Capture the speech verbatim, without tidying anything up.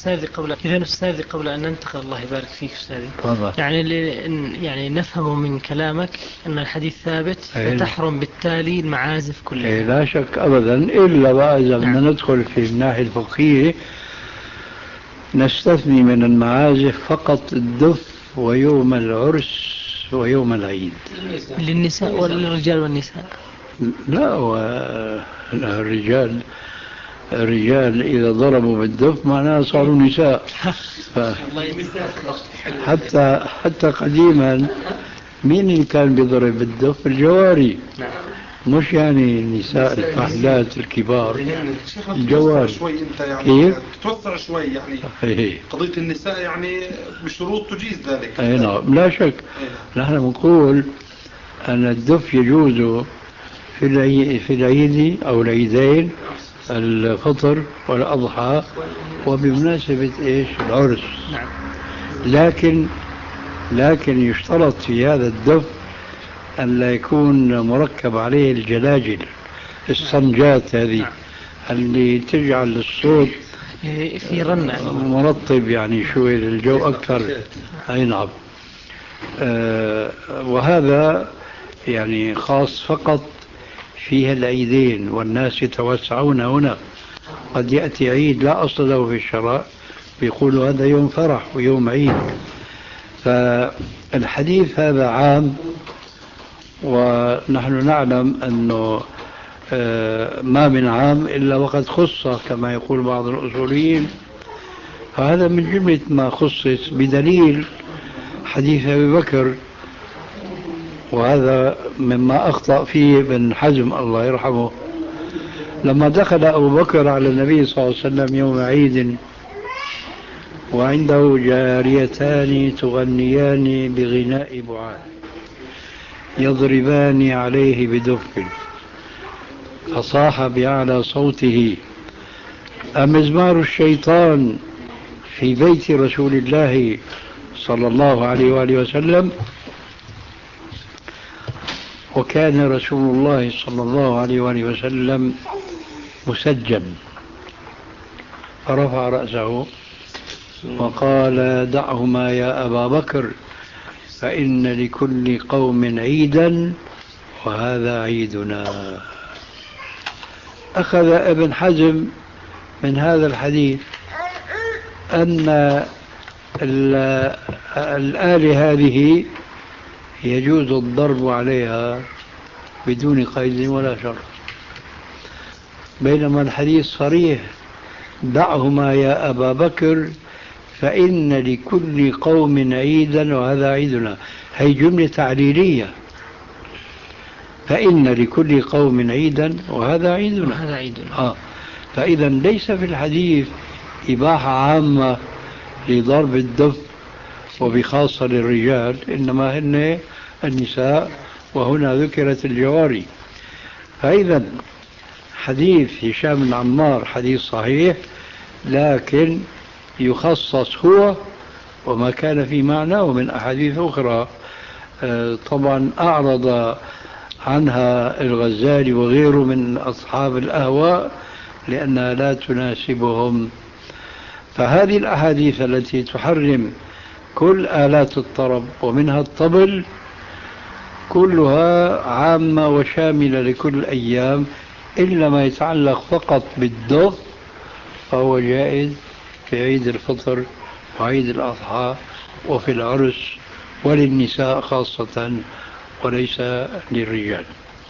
أستاذي قبل إذا أستاذي قبل أن ننتقل، الله يبارك فيك أستاذي، تفضل. يعني يعني نفهم من كلامك أن الحديث ثابت فتحرم بالتالي المعازف كلها. إيه لا شك أبدا، إلا بقى إذا بدنا نعم. ندخل في الناحية الفقهية نستثني من المعازف فقط الدف ويوم العرس ويوم العيد للنساء وللرجال والنساء. لا، والرجال الرجال إذا ضربوا بالدف معناها صاروا نساء. ف... حتى حتى قديما مين اللي كان بيضرب بالدف؟ الجواري، مش يعني النساء الفحلات الكبار، الجواري. شوي انت يعني كيف؟ توسع شوي يعني هي. قضية النساء يعني بشروط تجيز ذلك. اي نعم لا شك. نحن بنقول أن الدف يجوز في العيد في العيد أو العيدين، الفطر والأضحى، وبمناسبة إيش؟ العرس. نعم. لكن لكن يشترط في هذا الدف أن لا يكون مركب عليه الجلاجل، الصنجات هذه. نعم. اللي تجعل الصوت في رنة مرطب يعني شوي للجو أكثر. أي نعم. آه وهذا يعني خاص فقط فيها العيدين، والناس يتوسعون هنا. قد يأتي عيد لا أصل له في الشرع بيقولوا هذا يوم فرح ويوم عيد. فالحديث هذا عام، ونحن نعلم أنه ما من عام إلا وقد خص كما يقول بعض الأصوليين. فهذا من جملة ما خصص بدليل حديث أبي بكر، وهذا مما أخطأ فيه ابن حزم الله يرحمه. لما دخل أبو بكر على النبي صلى الله عليه وسلم يوم عيد وعنده جاريتان تغنيان بغناء بعاد يضربان عليه بدف، فصاح بأعلى صوته: أمزمار الشيطان في بيت رسول الله صلى الله عليه وآله وسلم؟ وكان رسول الله صلى الله عليه وآله وسلم مسجن، فرفع رأسه وقال: دعهما يا أبا بكر، فإن لكل قوم عيدا وهذا عيدنا. أخذ ابن حزم من هذا الحديث أن الآلة هذه يجوز الضرب عليها بدون قيد ولا شرط، بينما الحديث صريح: دعهما يا أبا بكر فإن لكل قوم عيدا وهذا عيدنا. هي جملة تعليلية، فإن لكل قوم عيدا وهذا عيدنا. وهذا عيدنا. آه. فإذا ليس في الحديث إباحة عامة لضرب الدف وبخاصة للرجال، إنما هن النساء، وهنا ذكرت الجواري. فإذا حديث هشام بن عمار حديث صحيح، لكن يخصص هو وما كان في معناه من أحاديث أخرى طبعا أعرض عنها الغزالي وغيره من أصحاب الأهواء لأنها لا تناسبهم. فهذه الأحاديث التي تحرم كل آلات الطرب ومنها الطبل كلها عامة وشاملة لكل الأيام، إلا ما يتعلق فقط بالدف فهو جائز في عيد الفطر وعيد الأضحى وفي العرس وللنساء خاصة وليس للرجال.